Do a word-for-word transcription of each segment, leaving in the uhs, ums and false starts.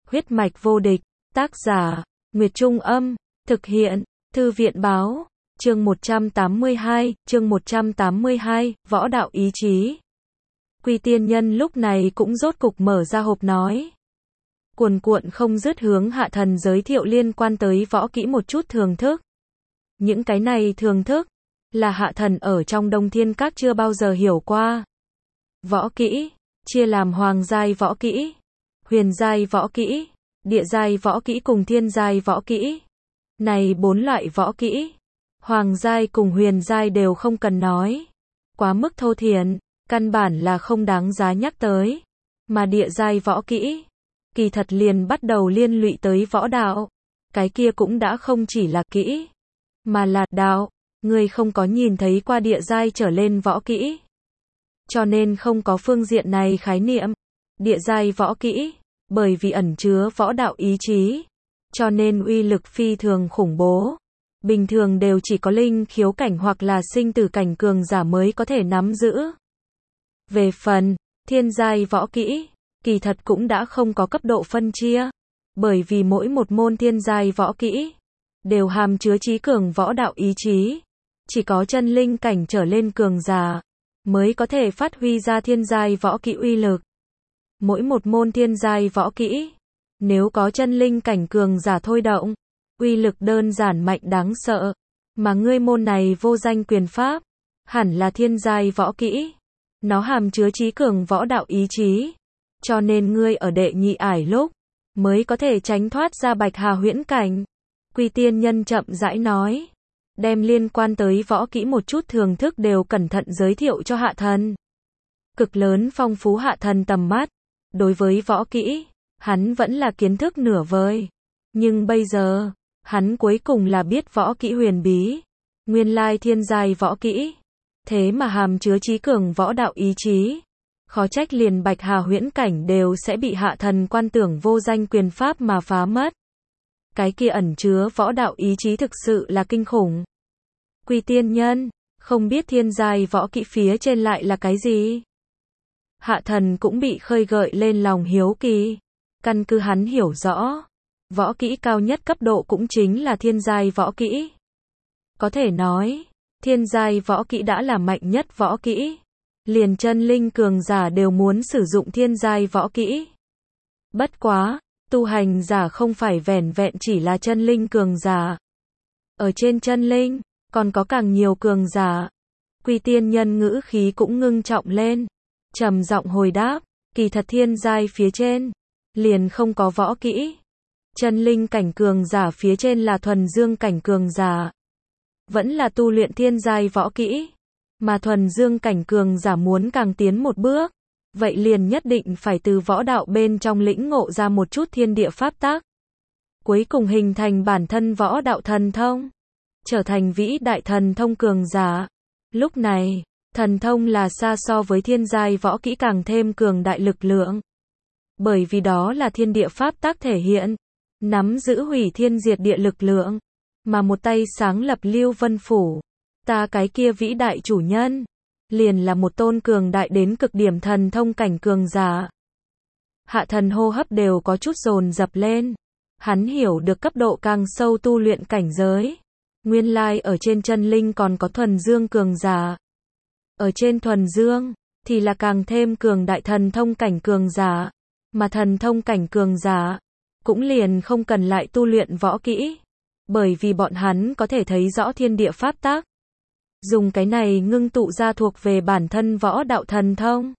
Huyết mạch vô địch, tác giả, Nguyệt Trung Âm, thực hiện, Thư viện Báo, chương một trăm tám mươi hai, chương một trăm tám mươi hai, võ đạo ý chí. Quy Tiên Nhân lúc này cũng rốt cục mở ra hộp nói. Cuồn cuộn không dứt hướng Hạ Thần giới thiệu liên quan tới võ kỹ một chút thường thức. Những cái này thường thức, là Hạ Thần ở trong Đông Thiên Các chưa bao giờ hiểu qua. Võ kỹ, chia làm hoàng giai võ kỹ, huyền giai võ kỹ, địa giai võ kỹ cùng thiên giai võ kỹ. Này bốn loại võ kỹ, hoàng giai cùng huyền giai đều không cần nói. Quá mức thô thiển, căn bản là không đáng giá nhắc tới. Mà địa giai võ kỹ, kỳ thật liền bắt đầu liên lụy tới võ đạo. Cái kia cũng đã không chỉ là kỹ, mà là đạo. Người không có nhìn thấy qua địa giai trở lên võ kỹ, cho nên không có phương diện này khái niệm. Địa giai võ kỹ, bởi vì ẩn chứa võ đạo ý chí, cho nên uy lực phi thường khủng bố. Bình thường đều chỉ có linh khiếu cảnh hoặc là sinh tử cảnh cường giả mới có thể nắm giữ. Về phần thiên giai võ kỹ, kỳ thật cũng đã không có cấp độ phân chia, bởi vì mỗi một môn thiên giai võ kỹ đều hàm chứa trí cường võ đạo ý chí. Chỉ có chân linh cảnh trở lên cường giả mới có thể phát huy ra thiên giai võ kỹ uy lực. Mỗi một môn thiên giai võ kỹ, nếu có chân linh cảnh cường giả thôi động, uy lực đơn giản mạnh đáng sợ. Mà ngươi môn này vô danh quyền pháp, hẳn là thiên giai võ kỹ. Nó hàm chứa trí cường võ đạo ý chí, cho nên ngươi ở đệ nhị ải lúc mới có thể tránh thoát ra Bạch Hà huyễn cảnh. Quy Tiên Nhân chậm rãi nói, đem liên quan tới võ kỹ một chút thường thức đều cẩn thận giới thiệu cho Hạ Thần. Cực lớn phong phú Hạ Thần tầm mắt. Đối với võ kỹ, hắn vẫn là kiến thức nửa vời. Nhưng bây giờ, hắn cuối cùng là biết võ kỹ huyền bí. Nguyên lai thiên giai võ kỹ, thế mà hàm chứa trí cường võ đạo ý chí. Khó trách liền Bạch Hà huyễn cảnh đều sẽ bị Hạ Thần quan tưởng vô danh quyền pháp mà phá mất. Cái kia ẩn chứa võ đạo ý chí thực sự là kinh khủng. Quy Tiên Nhân, không biết thiên giai võ kỹ phía trên lại là cái gì? Hạ Thần cũng bị khơi gợi lên lòng hiếu kỳ. Căn cứ hắn hiểu rõ, võ kỹ cao nhất cấp độ cũng chính là thiên giai võ kỹ. Có thể nói, thiên giai võ kỹ đã là mạnh nhất võ kỹ. Liền chân linh cường giả đều muốn sử dụng thiên giai võ kỹ. Bất quá, tu hành giả không phải vẻn vẹn chỉ là chân linh cường giả. Ở trên chân linh, còn có càng nhiều cường giả. Quy Tiên Nhân ngữ khí cũng ngưng trọng lên, trầm giọng hồi đáp, kỳ thật thiên giai phía trên liền không có võ kỹ. Chân linh cảnh cường giả phía trên là thuần dương cảnh cường giả, vẫn là tu luyện thiên giai võ kỹ. Mà thuần dương cảnh cường giả muốn càng tiến một bước, vậy liền nhất định phải từ võ đạo bên trong lĩnh ngộ ra một chút thiên địa pháp tắc, cuối cùng hình thành bản thân võ đạo thần thông, trở thành vĩ đại thần thông cường giả. Lúc này, thần thông là xa so với thiên giai võ kỹ càng thêm cường đại lực lượng. Bởi vì đó là thiên địa pháp tắc thể hiện, nắm giữ hủy thiên diệt địa lực lượng, mà một tay sáng lập Lưu Vân Phủ, ta cái kia vĩ đại chủ nhân, liền là một tôn cường đại đến cực điểm thần thông cảnh cường giả. Hạ Thần hô hấp đều có chút dồn dập lên. Hắn hiểu được cấp độ càng sâu tu luyện cảnh giới. Nguyên lai ở trên chân linh còn có thuần dương cường giả. Ở trên thuần dương, thì là càng thêm cường đại thần thông cảnh cường giả. Mà thần thông cảnh cường giả, cũng liền không cần lại tu luyện võ kỹ. Bởi vì bọn hắn có thể thấy rõ thiên địa pháp tắc. Dùng cái này ngưng tụ ra thuộc về bản thân võ đạo thần thông.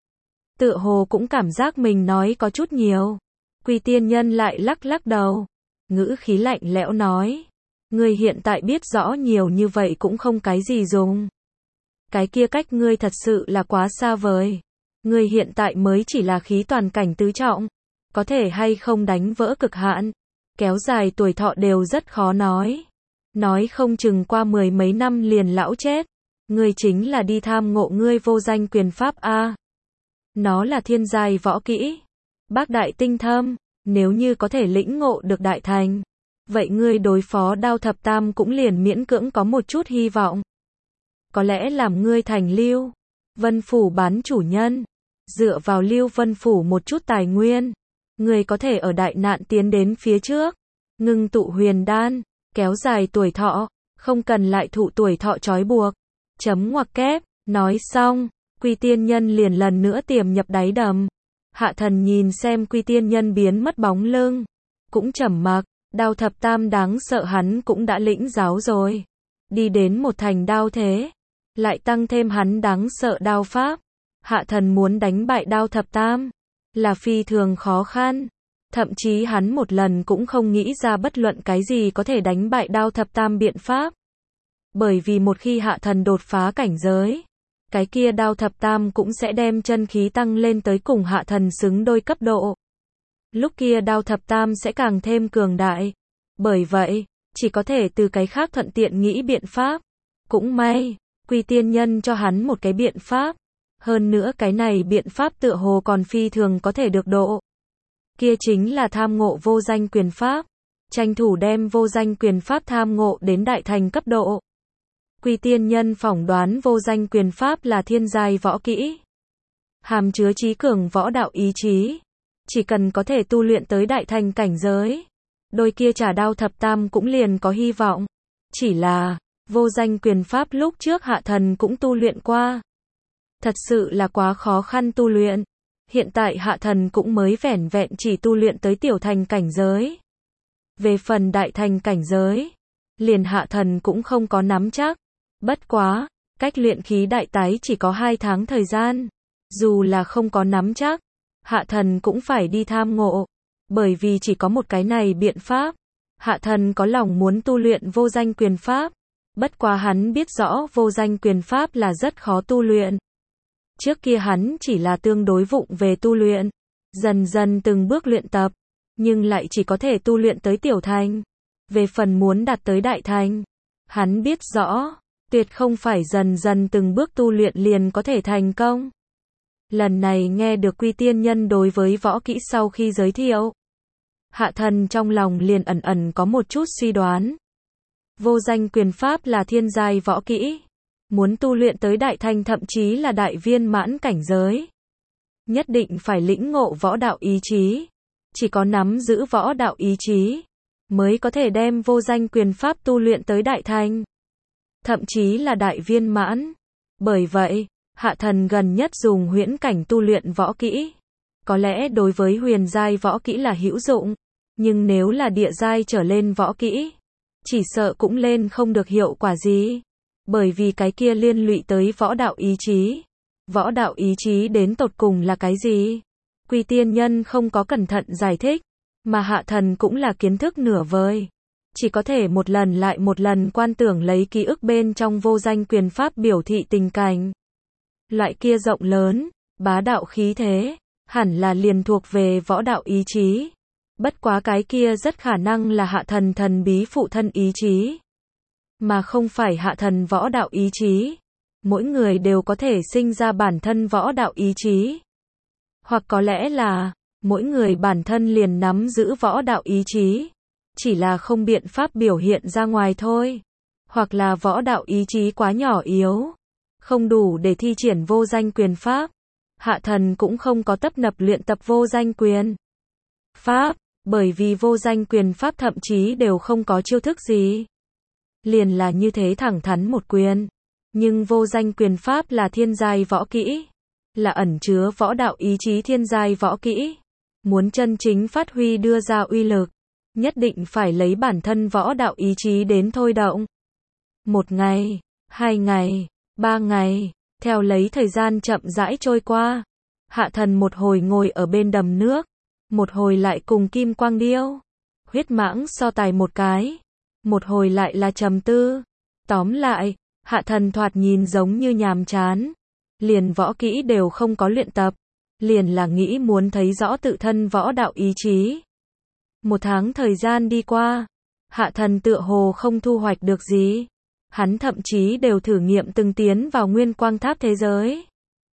Tựa hồ cũng cảm giác mình nói có chút nhiều. Quy Tiên Nhân lại lắc lắc đầu, ngữ khí lạnh lẽo nói, ngươi hiện tại biết rõ nhiều như vậy cũng không cái gì dùng. Cái kia cách ngươi thật sự là quá xa vời. Ngươi hiện tại mới chỉ là khí toàn cảnh tứ trọng, có thể hay không đánh vỡ cực hạn, kéo dài tuổi thọ đều rất khó nói. Nói không chừng qua mười mấy năm liền lão chết. Ngươi chính là đi tham ngộ ngươi vô danh quyền pháp a. Nó là thiên giai võ kỹ, bác đại tinh thâm, nếu như có thể lĩnh ngộ được đại thành, vậy ngươi đối phó Đao Thập Tam cũng liền miễn cưỡng có một chút hy vọng. Có lẽ làm ngươi thành Lưu Vân Phủ bán chủ nhân, dựa vào Lưu Vân Phủ một chút tài nguyên, Người có thể ở đại nạn tiến đến phía trước, ngưng tụ huyền đan, kéo dài tuổi thọ, không cần lại thụ tuổi thọ trói buộc. Chấm ngoặc kép, nói xong, Quy Tiên Nhân liền lần nữa tiềm nhập đáy đầm. Hạ Thần nhìn xem Quy Tiên Nhân biến mất bóng lưng, cũng trầm mặc, đao thập tam đáng sợ hắn cũng đã lĩnh giáo rồi. Đi đến một thành đao thế, lại tăng thêm hắn đáng sợ đao pháp. Hạ Thần muốn đánh bại đao thập tam, là phi thường khó khăn. Thậm chí hắn một lần cũng không nghĩ ra bất luận cái gì có thể đánh bại đao thập tam biện pháp. Bởi vì một khi Hạ Thần đột phá cảnh giới, cái kia đao thập tam cũng sẽ đem chân khí tăng lên tới cùng Hạ Thần xứng đôi cấp độ. Lúc kia đao thập tam sẽ càng thêm cường đại. Bởi vậy, chỉ có thể từ cái khác thuận tiện nghĩ biện pháp. Cũng may, Quy Tiên Nhân cho hắn một cái biện pháp. Hơn nữa cái này biện pháp tựa hồ còn phi thường có thể được độ. Kia chính là tham ngộ vô danh quyền pháp. Tranh thủ đem vô danh quyền pháp tham ngộ đến đại thành cấp độ. Quy Tiên Nhân phỏng đoán vô danh quyền pháp là thiên giai võ kỹ. Hàm chứa trí cường võ đạo ý chí. Chỉ cần có thể tu luyện tới đại thành cảnh giới, đôi kia trả đao thập tam cũng liền có hy vọng. Chỉ là, vô danh quyền pháp lúc trước Hạ Thần cũng tu luyện qua. Thật sự là quá khó khăn tu luyện. Hiện tại Hạ Thần cũng mới vẻn vẹn chỉ tu luyện tới tiểu thành cảnh giới. Về phần đại thành cảnh giới, liền Hạ Thần cũng không có nắm chắc. Bất quá, cách luyện khí đại tái chỉ có hai tháng thời gian. Dù là không có nắm chắc, Hạ Thần cũng phải đi tham ngộ. Bởi vì chỉ có một cái này biện pháp. Hạ Thần có lòng muốn tu luyện vô danh quyền pháp. Bất quá hắn biết rõ vô danh quyền pháp là rất khó tu luyện. Trước kia hắn chỉ là tương đối vụng về tu luyện. Dần dần từng bước luyện tập. Nhưng lại chỉ có thể tu luyện tới tiểu thành. Về phần muốn đạt tới đại thành, hắn biết rõ, tuyệt không phải dần dần từng bước tu luyện liền có thể thành công. Lần này nghe được Quy Tiên Nhân đối với võ kỹ sau khi giới thiệu, Hạ Thần trong lòng liền ẩn ẩn có một chút suy đoán. Vô danh quyền pháp là thiên giai võ kỹ. Muốn tu luyện tới đại thành thậm chí là đại viên mãn cảnh giới, nhất định phải lĩnh ngộ võ đạo ý chí. Chỉ có nắm giữ võ đạo ý chí, mới có thể đem vô danh quyền pháp tu luyện tới đại thành. Thậm chí là đại viên mãn. Bởi vậy, Hạ Thần gần nhất dùng huyễn cảnh tu luyện võ kỹ. Có lẽ đối với huyền giai võ kỹ là hữu dụng. Nhưng nếu là địa giai trở lên võ kỹ, chỉ sợ cũng lên không được hiệu quả gì. Bởi vì cái kia liên lụy tới võ đạo ý chí. Võ đạo ý chí đến tột cùng là cái gì? Quy Tiên Nhân không có cẩn thận giải thích. Mà Hạ Thần cũng là kiến thức nửa vời. Chỉ có thể một lần lại một lần quan tưởng lấy ký ức bên trong vô danh quyền pháp biểu thị tình cảnh. Loại kia rộng lớn, bá đạo khí thế, hẳn là liền thuộc về võ đạo ý chí. Bất quá cái kia rất khả năng là Hạ Thần thần bí phụ thân ý chí. Mà không phải Hạ Thần võ đạo ý chí. Mỗi người đều có thể sinh ra bản thân võ đạo ý chí. Hoặc có lẽ là, mỗi người bản thân liền nắm giữ võ đạo ý chí. Chỉ là không biện pháp biểu hiện ra ngoài thôi. Hoặc là võ đạo ý chí quá nhỏ yếu, không đủ để thi triển vô danh quyền pháp. Hạ Thần cũng không có tấp nập luyện tập vô danh quyền pháp, bởi vì vô danh quyền pháp thậm chí đều không có chiêu thức gì. Liền là như thế thẳng thắn một quyền. Nhưng vô danh quyền pháp là thiên giai võ kỹ, là ẩn chứa võ đạo ý chí thiên giai võ kỹ. Muốn chân chính phát huy đưa ra uy lực, nhất định phải lấy bản thân võ đạo ý chí đến thôi động. Một ngày, hai ngày, ba ngày, theo lấy thời gian chậm rãi trôi qua. Hạ Thần một hồi ngồi ở bên đầm nước, một hồi lại cùng Kim Quang Điêu, Huyết Mãng so tài một cái, một hồi lại là trầm tư. Tóm lại, Hạ Thần thoạt nhìn giống như nhàm chán, liền võ kỹ đều không có luyện tập, liền là nghĩ muốn thấy rõ tự thân võ đạo ý chí. Một tháng thời gian đi qua, Hạ Thần tựa hồ không thu hoạch được gì. Hắn thậm chí đều thử nghiệm từng tiến vào nguyên quang tháp thế giới.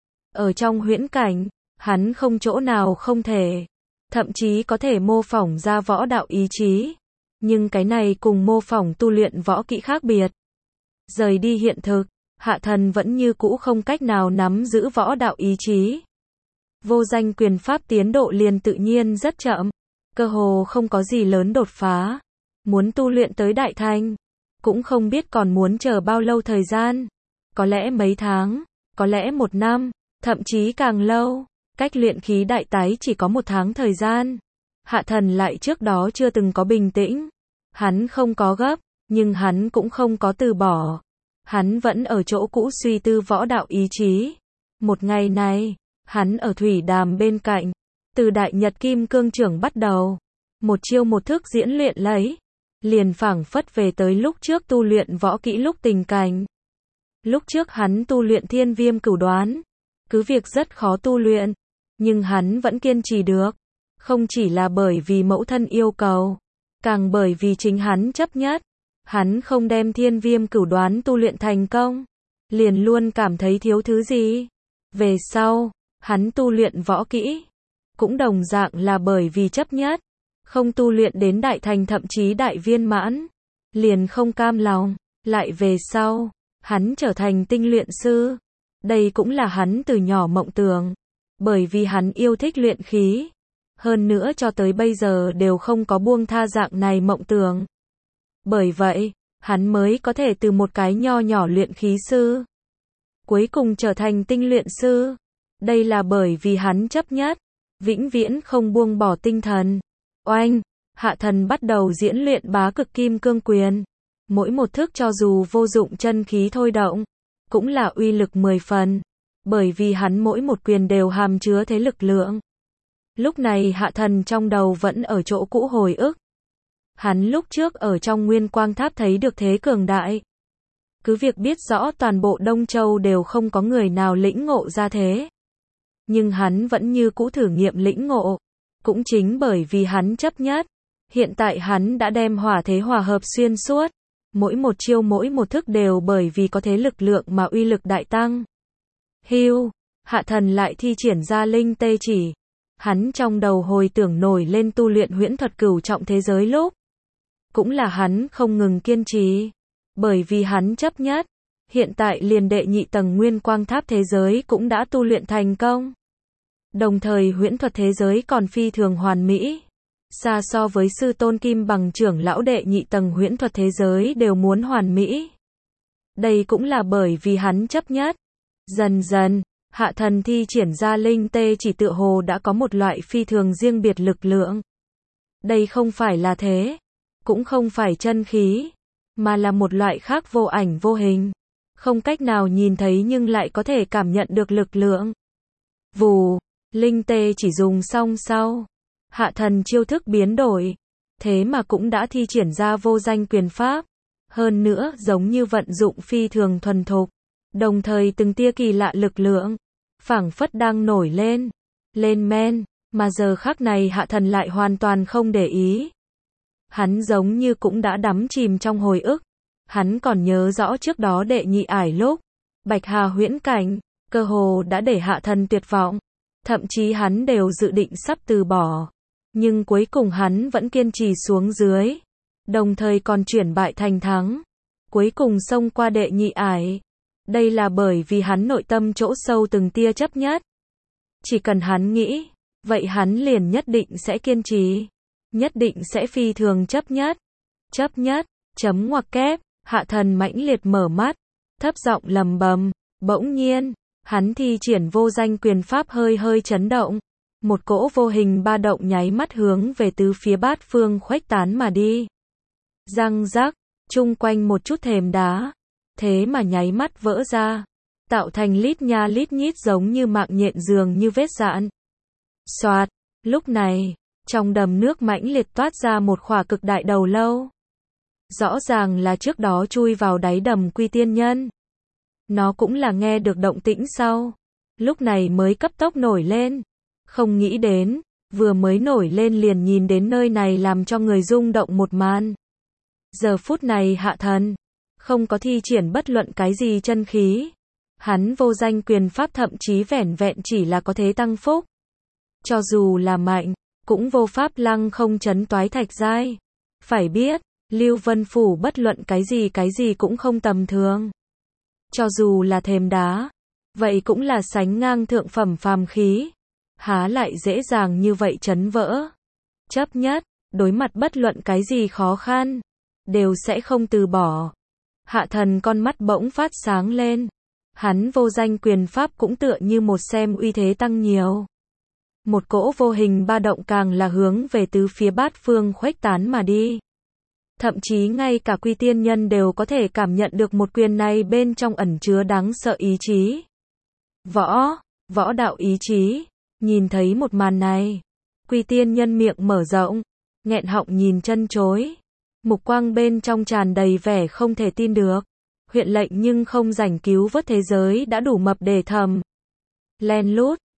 Ở trong huyễn cảnh, hắn không chỗ nào không thể, thậm chí có thể mô phỏng ra võ đạo ý chí. Nhưng cái này cùng mô phỏng tu luyện võ kỹ khác biệt. Rời đi hiện thực, Hạ Thần vẫn như cũ không cách nào nắm giữ võ đạo ý chí. vô danh quyền pháp tiến độ liền tự nhiên rất chậm, cơ hồ không có gì lớn đột phá. Muốn tu luyện tới đại thành, cũng không biết còn muốn chờ bao lâu thời gian. Có lẽ mấy tháng, có lẽ một năm, thậm chí càng lâu. Cách luyện khí đại tái chỉ có một tháng thời gian. Hạ Thần lại trước đó chưa từng có bình tĩnh. Hắn không có gấp, nhưng hắn cũng không có từ bỏ. Hắn vẫn ở chỗ cũ suy tư võ đạo ý chí. Một ngày này, hắn ở thủy đàm bên cạnh. Từ đại nhật kim cương trưởng bắt đầu. Một chiêu một thức diễn luyện lấy. Liền phảng phất về tới lúc trước tu luyện võ kỹ lúc tình cảnh. Lúc trước hắn tu luyện thiên viêm cửu đoán. Cứ việc rất khó tu luyện. Nhưng hắn vẫn kiên trì được. Không chỉ là bởi vì mẫu thân yêu cầu. Càng bởi vì chính hắn chấp nhất. Hắn không đem thiên viêm cửu đoán tu luyện thành công. Liền luôn cảm thấy thiếu thứ gì. Về sau, hắn tu luyện võ kỹ. Cũng đồng dạng là bởi vì chấp nhất. Không tu luyện đến đại thành thậm chí đại viên mãn. Liền không cam lòng. Lại về sau, hắn trở thành tinh luyện sư. Đây cũng là hắn từ nhỏ mộng tưởng. Bởi vì hắn yêu thích luyện khí. Hơn nữa cho tới bây giờ đều không có buông tha dạng này mộng tưởng. Bởi vậy, hắn mới có thể từ một cái nho nhỏ luyện khí sư. Cuối cùng trở thành tinh luyện sư. Đây là bởi vì hắn chấp nhất. Vĩnh viễn không buông bỏ tinh thần. Oanh, Hạ Thần bắt đầu diễn luyện bá cực kim cương quyền. Mỗi một thức cho dù vô dụng chân khí thôi động, cũng là uy lực mười phần. Bởi vì hắn mỗi một quyền đều hàm chứa thế lực lượng. Lúc này Hạ Thần trong đầu vẫn ở chỗ cũ hồi ức. Hắn lúc trước ở trong Nguyên Quang Tháp thấy được thế cường đại. Cứ việc biết rõ toàn bộ Đông Châu đều không có người nào lĩnh ngộ ra thế. Nhưng hắn vẫn như cũ thử nghiệm lĩnh ngộ. Cũng chính bởi vì hắn chấp nhất. Hiện tại hắn đã đem hỏa thế hòa hợp xuyên suốt. Mỗi một chiêu mỗi một thức đều bởi vì có thế lực lượng mà uy lực đại tăng. Hưu, Hạ Thần lại thi triển ra linh tê chỉ. Hắn trong đầu hồi tưởng nổi lên tu luyện huyễn thuật cửu trọng thế giới lúc. Cũng là hắn không ngừng kiên trì. Bởi vì hắn chấp nhất. Hiện tại liền đệ nhị tầng Nguyên Quang Tháp thế giới cũng đã tu luyện thành công. Đồng thời huyễn thuật thế giới còn phi thường hoàn mỹ. Xa so với sư tôn Kim Bằng trưởng lão đệ nhị tầng huyễn thuật thế giới đều muốn hoàn mỹ. Đây cũng là bởi vì hắn chấp nhất. Dần dần, Hạ Thần thi triển ra linh tê chỉ tựa hồ đã có một loại phi thường riêng biệt lực lượng. Đây không phải là thế, cũng không phải chân khí, mà là một loại khác vô ảnh vô hình. Không cách nào nhìn thấy nhưng lại có thể cảm nhận được lực lượng. Vù, linh tê chỉ dùng xong sau. Hạ Thần chiêu thức biến đổi. Thế mà cũng đã thi triển ra vô danh quyền pháp. Hơn nữa giống như vận dụng phi thường thuần thục. Đồng thời từng tia kỳ lạ lực lượng. Phảng phất đang nổi lên. Lên men. Mà giờ khắc này Hạ Thần lại hoàn toàn không để ý. Hắn giống như cũng đã đắm chìm trong hồi ức. Hắn còn nhớ rõ trước đó đệ nhị ải lúc. Bạch Hà huyễn cảnh. Cơ hồ đã để Hạ Thần tuyệt vọng. Thậm chí hắn đều dự định sắp từ bỏ. Nhưng cuối cùng hắn vẫn kiên trì xuống dưới. Đồng thời còn chuyển bại thành thắng. Cuối cùng xông qua đệ nhị ải. Đây là bởi vì hắn nội tâm chỗ sâu từng tia chấp nhất. Chỉ cần hắn nghĩ, vậy hắn liền nhất định sẽ kiên trì. Nhất định sẽ phi thường chấp nhất. Chấp nhất, chấm ngoặc kép, Hạ Thần mãnh liệt mở mắt. Thấp giọng lầm bầm. Bỗng nhiên, hắn thi triển vô danh quyền pháp hơi hơi chấn động. Một cỗ vô hình ba động nháy mắt hướng về tứ phía bát phương khuếch tán mà đi. Răng rắc, chung quanh một chút thềm đá. Thế mà nháy mắt vỡ ra. Tạo thành lít nha lít nhít giống như mạng nhện dường như vết dạn. Xoạt, lúc này, trong đầm nước mãnh liệt toát ra một khỏa cực đại đầu lâu. Rõ ràng là trước đó chui vào đáy đầm Quy Tiên Nhân. Nó cũng là nghe được động tĩnh sau. Lúc này mới cấp tốc nổi lên. Không nghĩ đến, vừa mới nổi lên liền nhìn đến nơi này làm cho người rung động một màn. Giờ phút này Hạ Thần không có thi triển bất luận cái gì chân khí. Hắn vô danh quyền pháp thậm chí vẻn vẹn chỉ là có thế tăng phúc. Cho dù là mạnh, cũng vô pháp lăng không chấn toái thạch giai. Phải biết, Lưu Vân Phủ bất luận cái gì cái gì cũng không tầm thường. Cho dù là thềm đá, vậy cũng là sánh ngang thượng phẩm phàm khí. há lại dễ dàng như vậy chấn vỡ. Chấp nhất, đối mặt bất luận cái gì khó khăn, đều sẽ không từ bỏ. Hạ thần con mắt bỗng phát sáng lên. Hắn vô danh quyền pháp cũng tựa như một xem uy thế tăng nhiều. Một cỗ vô hình ba động càng là hướng về tứ phía bát phương khuếch tán mà đi. Thậm chí ngay cả Quy Tiên Nhân đều có thể cảm nhận được một quyền này bên trong ẩn chứa đáng sợ ý chí. Võ, võ đạo ý chí. Nhìn thấy một màn này, Quy Tiên Nhân miệng mở rộng, nghẹn họng nhìn chân chối. Mục quang bên trong tràn đầy vẻ không thể tin được. Huyện lệnh nhưng không rảnh cứu vớt thế giới đã đủ mập để thầm. Len lút,